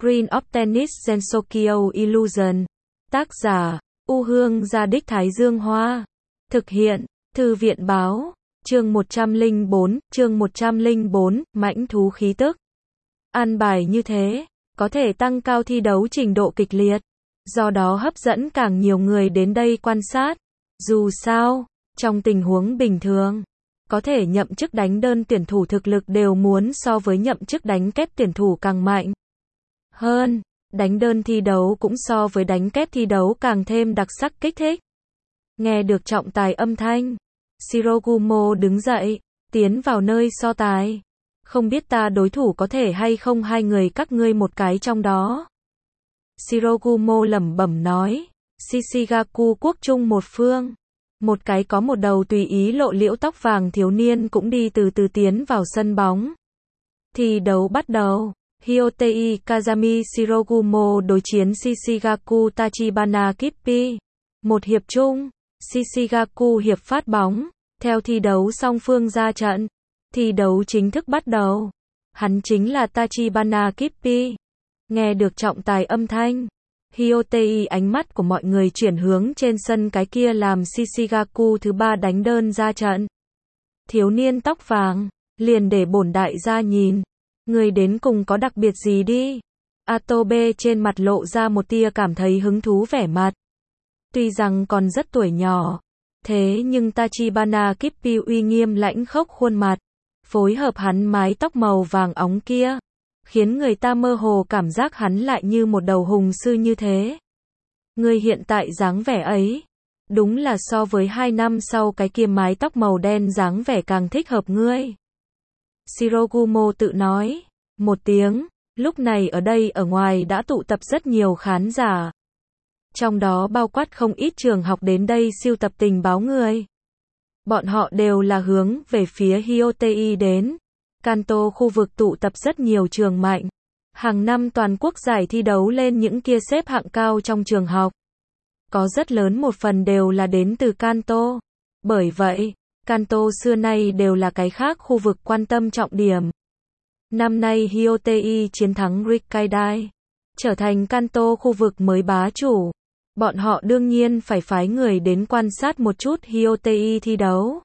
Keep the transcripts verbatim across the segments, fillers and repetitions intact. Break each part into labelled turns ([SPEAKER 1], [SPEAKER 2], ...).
[SPEAKER 1] Green of Tennis Gensokyo Illusion. Tác giả, U Hương Gia Đích Thái Dương Hoa. Thực hiện, Thư viện Báo. Chương một trăm lẻ bốn, chương một trăm lẻ bốn, mãnh thú khí tức. An bài như thế, có thể tăng cao thi đấu trình độ kịch liệt, do đó hấp dẫn càng nhiều người đến đây quan sát. Dù sao, trong tình huống bình thường, có thể nhậm chức đánh đơn tuyển thủ thực lực đều muốn so với nhậm chức đánh kép tuyển thủ càng mạnh hơn. Đánh đơn thi đấu cũng so với đánh kép thi đấu càng thêm đặc sắc kích thích. Nghe được trọng tài âm thanh, Shirogumo đứng dậy, tiến vào nơi so tài. Không biết ta đối thủ có thể hay không hai người các ngươi một cái trong đó. Shirogumo lẩm bẩm nói, Shishigaku quốc trung một phương. Một cái có một đầu tùy ý lộ liễu tóc vàng thiếu niên cũng đi từ từ tiến vào sân bóng. Thi đấu bắt đầu. Hyotei Kazami Shirogumo đối chiến Shishigaku Tachibana Kippi. Một hiệp chung, Shishigaku hiệp phát bóng. Theo thi đấu song phương ra trận, thi đấu chính thức bắt đầu. Hắn chính là Tachibana Kippi. Nghe được trọng tài âm thanh, Hyotei ánh mắt của mọi người chuyển hướng trên sân cái kia làm Shishigaku thứ ba đánh đơn ra trận. Thiếu niên tóc vàng, liền để bổn đại gia nhìn. Người đến cùng có đặc biệt gì đi. Atobe trên mặt lộ ra một tia cảm thấy hứng thú vẻ mặt. Tuy rằng còn rất tuổi nhỏ, thế nhưng Tachibana Kippi uy nghiêm lãnh khốc khuôn mặt, phối hợp hắn mái tóc màu vàng óng kia, khiến người ta mơ hồ cảm giác hắn lại như một đầu hùng sư như thế. Người hiện tại dáng vẻ ấy, đúng là so với hai năm sau cái kia mái tóc màu đen dáng vẻ càng thích hợp ngươi. Shirogumo tự nói, một tiếng, lúc này ở đây ở ngoài đã tụ tập rất nhiều khán giả. Trong đó bao quát không ít trường học đến đây siêu tập tình báo người. Bọn họ đều là hướng về phía Hyotei đến. Kanto khu vực tụ tập rất nhiều trường mạnh. Hàng năm toàn quốc giải thi đấu lên những kia xếp hạng cao trong trường học. Có rất lớn một phần đều là đến từ Kanto. Bởi vậy, Kanto xưa nay đều là cái khác khu vực quan tâm trọng điểm. Năm nay Hyotei chiến thắng Rikkaidai, trở thành Kanto khu vực mới bá chủ. Bọn họ đương nhiên phải phái người đến quan sát một chút Hyotei thi đấu.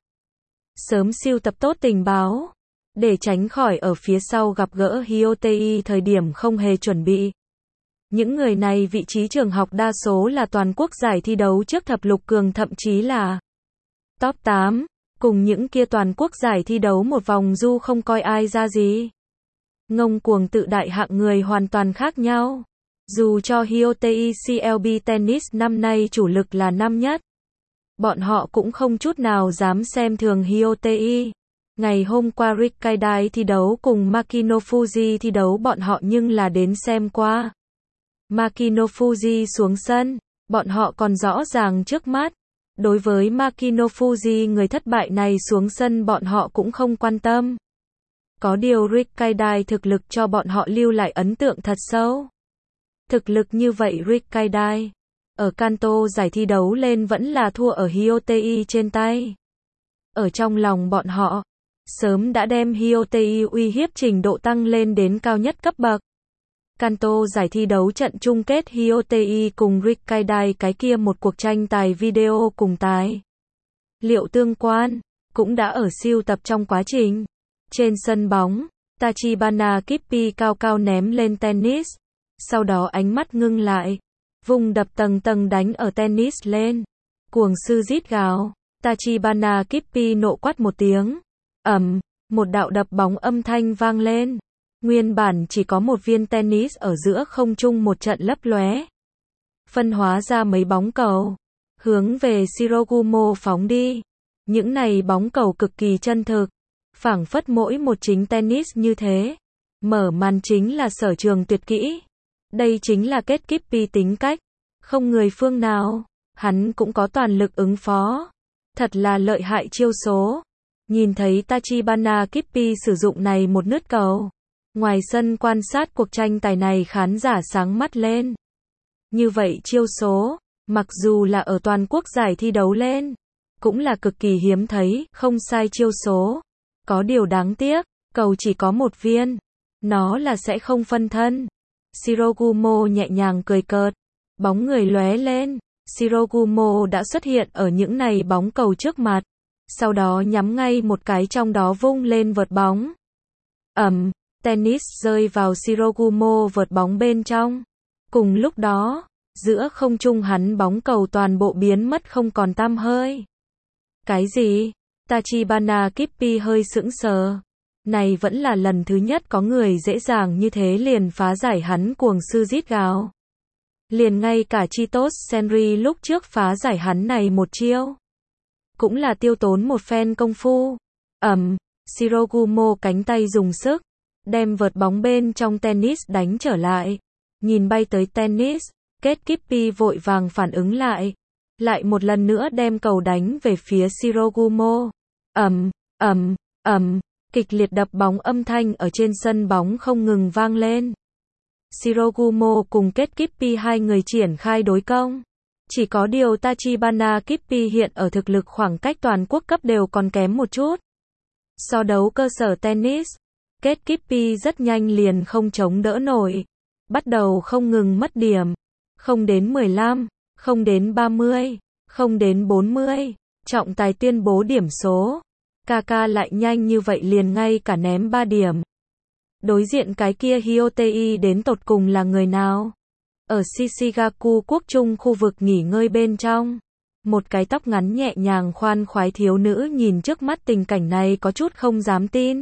[SPEAKER 1] Sớm siêu tập tốt tình báo, để tránh khỏi ở phía sau gặp gỡ Hyotei thời điểm không hề chuẩn bị. Những người này vị trí trường học đa số là toàn quốc giải thi đấu trước thập lục cường thậm chí là top tám. Cùng những kia toàn quốc giải thi đấu một vòng du không coi ai ra gì. Ngông cuồng tự đại hạng người hoàn toàn khác nhau. Dù cho Hyotei xê lờ bê Tennis năm nay chủ lực là năm nhất, bọn họ cũng không chút nào dám xem thường Hyotei. Ngày hôm qua Rikkaidai thi đấu cùng Makino Fuji thi đấu bọn họ nhưng là đến xem qua. Makino Fuji xuống sân, bọn họ còn rõ ràng trước mắt. Đối với Makino Fuji người thất bại này xuống sân bọn họ cũng không quan tâm. Có điều Rikkaidai thực lực cho bọn họ lưu lại ấn tượng thật sâu. Thực lực như vậy Rikkaidai, ở Kanto giải thi đấu lên vẫn là thua ở Hyotei trên tay. Ở trong lòng bọn họ, sớm đã đem Hyotei uy hiếp trình độ tăng lên đến cao nhất cấp bậc. Kanto giải thi đấu trận chung kết Hyotei cùng Rikkaidai cái kia một cuộc tranh tài video cùng tài liệu tương quan, cũng đã ở siêu tập trong quá trình. Trên sân bóng, Tachibana Kippi cao cao ném lên tennis, sau đó ánh mắt ngưng lại, vùng đập tầng tầng đánh ở tennis lên. Cuồng sư rít gào, Tachibana Kippi nộ quát một tiếng, ầm, một đạo đập bóng âm thanh vang lên. Nguyên bản chỉ có một viên tennis ở giữa không trung một trận lấp lóe, phân hóa ra mấy bóng cầu, hướng về Shirogumo phóng đi. Những này bóng cầu cực kỳ chân thực, phảng phất mỗi một chính tennis như thế. Mở màn chính là sở trường tuyệt kỹ. Đây chính là kết Kippi tính cách, không người phương nào, hắn cũng có toàn lực ứng phó. Thật là lợi hại chiêu số. Nhìn thấy Tachibana Kippi sử dụng này một nứt cầu. Ngoài sân quan sát cuộc tranh tài này khán giả sáng mắt lên. Như vậy chiêu số, mặc dù là ở toàn quốc giải thi đấu lên, cũng là cực kỳ hiếm thấy, không sai chiêu số. Có điều đáng tiếc, cầu chỉ có một viên, nó là sẽ không phân thân. Shirogumo nhẹ nhàng cười cợt. Bóng người lóe lên. Shirogumo đã xuất hiện ở những này bóng cầu trước mặt. Sau đó nhắm ngay một cái trong đó vung lên vợt bóng. Ầm, tennis rơi vào Shirogumo vợt bóng bên trong. Cùng lúc đó, giữa không trung hắn bóng cầu toàn bộ biến mất không còn tăm hơi. Cái gì? Tachibana Kippi hơi sững sờ. Này vẫn là lần thứ nhất có người dễ dàng như thế liền phá giải hắn cuồng sư rít gào. Liền ngay cả Chitos Senri lúc trước phá giải hắn này một chiêu. Cũng là tiêu tốn một phen công phu. Ầm, Shirogumo cánh tay dùng sức, đem vợt bóng bên trong tennis đánh trở lại. Nhìn bay tới tennis, Kết Kippi vội vàng phản ứng lại. Lại một lần nữa đem cầu đánh về phía Shirogumo. Ầm, ầm, ầm, kịch liệt đập bóng âm thanh ở trên sân bóng không ngừng vang lên. Shirogumo cùng Kết Kippi hai người triển khai đối công. Chỉ có điều Tachibana Kippi hiện ở thực lực khoảng cách toàn quốc cấp đều còn kém một chút. So đấu cơ sở tennis, Kết Kippi rất nhanh liền không chống đỡ nổi. Bắt đầu không ngừng mất điểm. Không đến mười lăm, không đến ba mươi, không đến bốn mươi. Trọng tài tuyên bố điểm số. Kaka lại nhanh như vậy liền ngay cả ném ba điểm. Đối diện cái kia Hyotei đến tột cùng là người nào? Ở Shishigaku quốc trung khu vực nghỉ ngơi bên trong. Một cái tóc ngắn nhẹ nhàng khoan khoái thiếu nữ nhìn trước mắt tình cảnh này có chút không dám tin.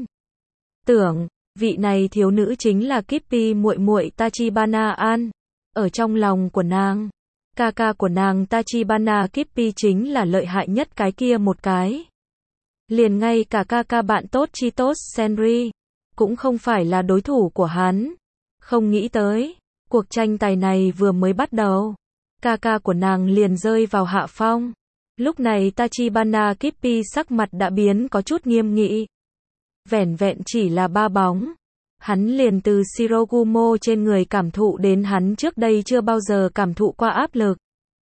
[SPEAKER 1] Tưởng, vị này thiếu nữ chính là Kippi muội muội Tachibana An. Ở trong lòng của nàng, Kaka của nàng Tachibana Kippi chính là lợi hại nhất cái kia một cái. Liền ngay cả Kaka bạn tốt Chitos Senri cũng không phải là đối thủ của hắn. Không nghĩ tới, cuộc tranh tài này vừa mới bắt đầu, Kaka của nàng liền rơi vào hạ phong. Lúc này Tachibana Kippi sắc mặt đã biến có chút nghiêm nghị. Vẻn vẹn chỉ là ba bóng, hắn liền từ Shirogumo trên người cảm thụ đến hắn trước đây chưa bao giờ cảm thụ qua áp lực.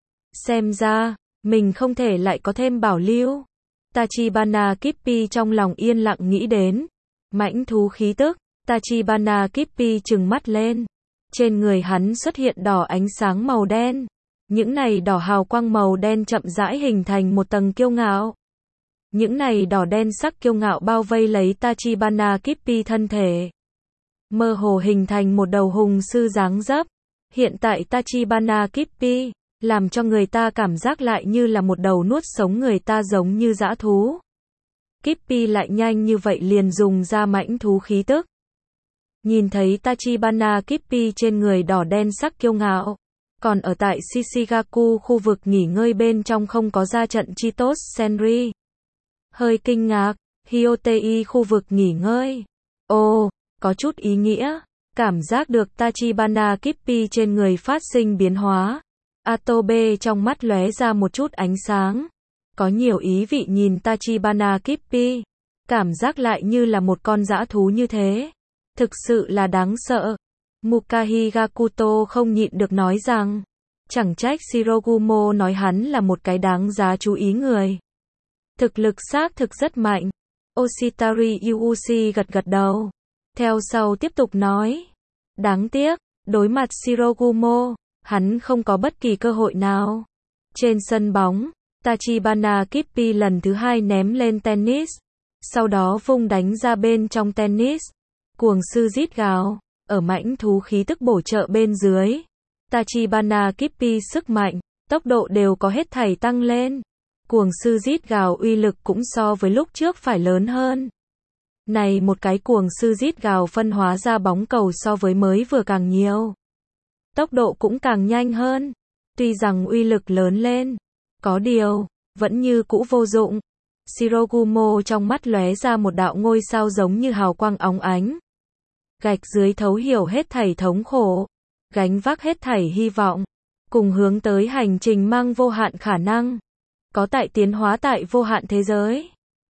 [SPEAKER 1] Xem ra, mình không thể lại có thêm bảo lưu. Tachibana Kippi trong lòng yên lặng nghĩ đến. Mãnh thú khí tức, Tachibana Kippi trừng mắt lên. Trên người hắn xuất hiện đỏ ánh sáng màu đen. Những này đỏ hào quang màu đen chậm rãi hình thành một tầng kiêu ngạo. Những này đỏ đen sắc kiêu ngạo bao vây lấy Tachibana Kippi thân thể. Mơ hồ hình thành một đầu hùng sư dáng dấp. Hiện tại Tachibana Kippi làm cho người ta cảm giác lại như là một đầu nuốt sống người ta giống như dã thú. Kippi lại nhanh như vậy liền dùng ra mãnh thú khí tức. Nhìn thấy Tachibana Kippi trên người đỏ đen sắc kiêu ngạo. Còn ở tại Shishigaku khu vực nghỉ ngơi bên trong không có ra trận Chitos Senri. Hơi kinh ngạc, Hyotei khu vực nghỉ ngơi. Ồ, có chút ý nghĩa. Cảm giác được Tachibana Kippi trên người phát sinh biến hóa. Atobe trong mắt lóe ra một chút ánh sáng. Có nhiều ý vị nhìn Tachibana Kippi. Cảm giác lại như là một con dã thú như thế. Thực sự là đáng sợ. Mukahi Gakuto không nhịn được nói rằng. Chẳng trách Shirogumo nói hắn là một cái đáng giá chú ý người. Thực lực xác thực rất mạnh. Oshitari Yuuchi gật gật đầu. Theo sau tiếp tục nói. Đáng tiếc, đối mặt Shirogumo, hắn không có bất kỳ cơ hội nào. Trên sân bóng, Tachibana Kippi lần thứ hai ném lên tennis. Sau đó vung đánh ra bên trong tennis. Cuồng sư rít gào. Ở mãnh thú khí tức bổ trợ bên dưới. Tachibana Kippi sức mạnh, tốc độ đều có hết thảy tăng lên. Cuồng sư rít gào uy lực cũng so với lúc trước phải lớn hơn. Này một cái cuồng sư rít gào phân hóa ra bóng cầu so với mới vừa càng nhiều. Tốc độ cũng càng nhanh hơn. Tuy rằng uy lực lớn lên, có điều, vẫn như cũ vô dụng. Shirogumo trong mắt lóe ra một đạo ngôi sao giống như hào quang óng ánh. Gạch dưới thấu hiểu hết thảy thống khổ. Gánh vác hết thảy hy vọng. Cùng hướng tới hành trình mang vô hạn khả năng. Có tại tiến hóa tại vô hạn thế giới.